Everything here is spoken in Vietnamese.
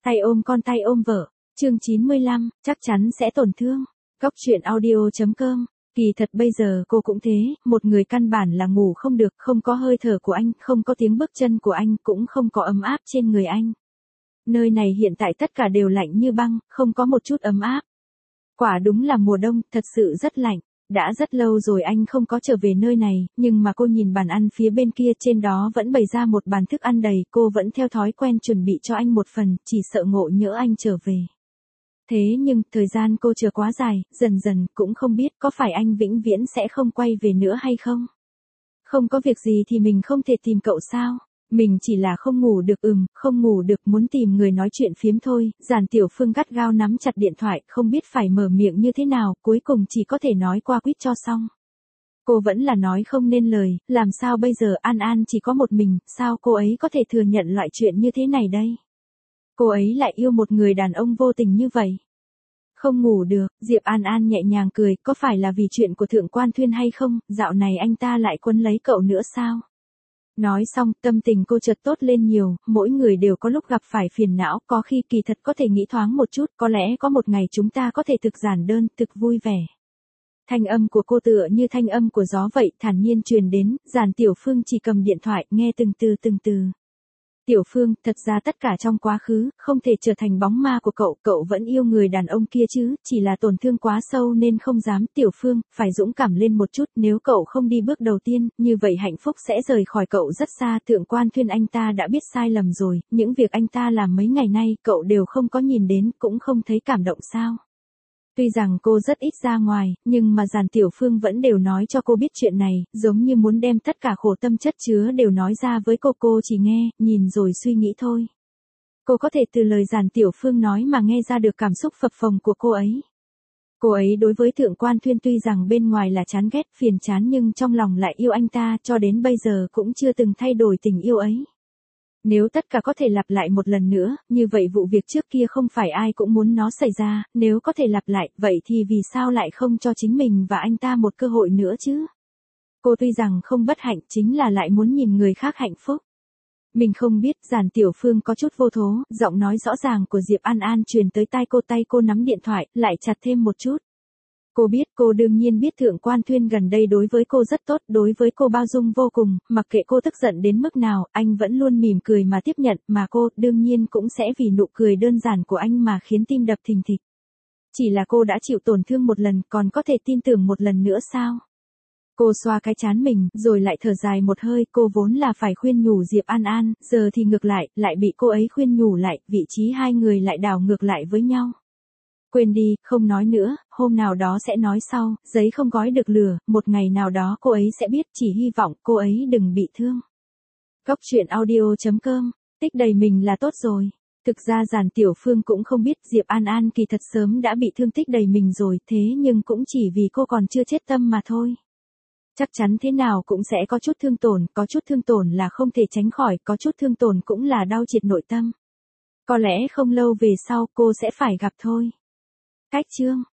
Tay ôm con tay ôm vợ. Chương 95, chắc chắn sẽ tổn thương. Góc truyện audio.com. Kỳ thật bây giờ cô cũng thế, một người căn bản là ngủ không được, không có hơi thở của anh, không có tiếng bước chân của anh, cũng không có ấm áp trên người anh. Nơi này hiện tại tất cả đều lạnh như băng, không có một chút ấm áp. Quả đúng là mùa đông, thật sự rất lạnh. Đã rất lâu rồi anh không có trở về nơi này, nhưng mà cô nhìn bàn ăn phía bên kia, trên đó vẫn bày ra một bàn thức ăn đầy, cô vẫn theo thói quen chuẩn bị cho anh một phần, chỉ sợ ngộ nhỡ anh trở về. Thế nhưng, thời gian cô chờ quá dài, dần dần, cũng không biết có phải anh vĩnh viễn sẽ không quay về nữa hay không. Không có việc gì thì mình không thể tìm cậu sao? Mình chỉ là không ngủ được, không ngủ được, muốn tìm người nói chuyện phiếm thôi. Giản Tiểu Phương gắt gao nắm chặt điện thoại, không biết phải mở miệng như thế nào, cuối cùng chỉ có thể nói qua quýt cho xong. Cô vẫn là nói không nên lời, làm sao bây giờ An An chỉ có một mình, sao cô ấy có thể thừa nhận loại chuyện như thế này đây? Cô ấy lại yêu một người đàn ông vô tình như vậy. Không ngủ được, Diệp An An nhẹ nhàng cười, có phải là vì chuyện của Thượng Quan Thuyên hay không, dạo này anh ta lại quấn lấy cậu nữa sao? Nói xong, tâm tình cô chợt tốt lên nhiều, mỗi người đều có lúc gặp phải phiền não, có khi kỳ thật có thể nghĩ thoáng một chút, có lẽ có một ngày chúng ta có thể thực giản đơn, thực vui vẻ. Thanh âm của cô tựa như thanh âm của gió vậy, thản nhiên truyền đến, Giản Tiểu Phương chỉ cầm điện thoại, nghe từng từ. Tiểu Phương, thật ra tất cả trong quá khứ, không thể trở thành bóng ma của cậu vẫn yêu người đàn ông kia chứ, chỉ là tổn thương quá sâu nên không dám. Tiểu Phương, phải dũng cảm lên một chút, nếu cậu không đi bước đầu tiên, như vậy hạnh phúc sẽ rời khỏi cậu rất xa. Thượng Quan Thuyên anh ta đã biết sai lầm rồi, những việc anh ta làm mấy ngày nay, cậu đều không có nhìn đến, cũng không thấy cảm động sao. Tuy rằng cô rất ít ra ngoài, nhưng mà Giản Tiểu Phương vẫn đều nói cho cô biết chuyện này, giống như muốn đem tất cả khổ tâm chất chứa đều nói ra với cô chỉ nghe, nhìn rồi suy nghĩ thôi. Cô có thể từ lời Giản Tiểu Phương nói mà nghe ra được cảm xúc phập phồng của cô ấy. Cô ấy đối với Thượng Quan Thuyên tuy rằng bên ngoài là chán ghét, phiền chán nhưng trong lòng lại yêu anh ta, cho đến bây giờ cũng chưa từng thay đổi tình yêu ấy. Nếu tất cả có thể lặp lại một lần nữa, như vậy vụ việc trước kia không phải ai cũng muốn nó xảy ra, nếu có thể lặp lại, vậy thì vì sao lại không cho chính mình và anh ta một cơ hội nữa chứ? Cô tuy rằng không bất hạnh, chính là lại muốn nhìn người khác hạnh phúc. Mình không biết, Giản Tiểu Phương có chút vô thố, giọng nói rõ ràng của Diệp An An truyền tới tay cô nắm điện thoại, lại chặt thêm một chút. Cô biết, cô đương nhiên biết Thượng Quan Thuyên gần đây đối với cô rất tốt, đối với cô bao dung vô cùng, mặc kệ cô tức giận đến mức nào, anh vẫn luôn mỉm cười mà tiếp nhận, mà cô, đương nhiên cũng sẽ vì nụ cười đơn giản của anh mà khiến tim đập thình thịch. Chỉ là cô đã chịu tổn thương một lần, còn có thể tin tưởng một lần nữa sao? Cô xoa cái trán mình, rồi lại thở dài một hơi, cô vốn là phải khuyên nhủ Diệp An An, giờ thì ngược lại bị cô ấy khuyên nhủ lại, vị trí hai người lại đảo ngược lại với nhau. Quên đi, không nói nữa, hôm nào đó sẽ nói sau, giấy không gói được lửa, một ngày nào đó cô ấy sẽ biết, chỉ hy vọng cô ấy đừng bị thương. Góc truyện audio.com, tích đầy mình là tốt rồi. Thực ra Giản Tiểu Phương cũng không biết Diệp An An kỳ thật sớm đã bị thương tích đầy mình rồi, thế nhưng cũng chỉ vì cô còn chưa chết tâm mà thôi. Chắc chắn thế nào cũng sẽ có chút thương tổn, có chút thương tổn là không thể tránh khỏi, có chút thương tổn cũng là đau triệt nội tâm. Có lẽ không lâu về sau cô sẽ phải gặp thôi. Cách chương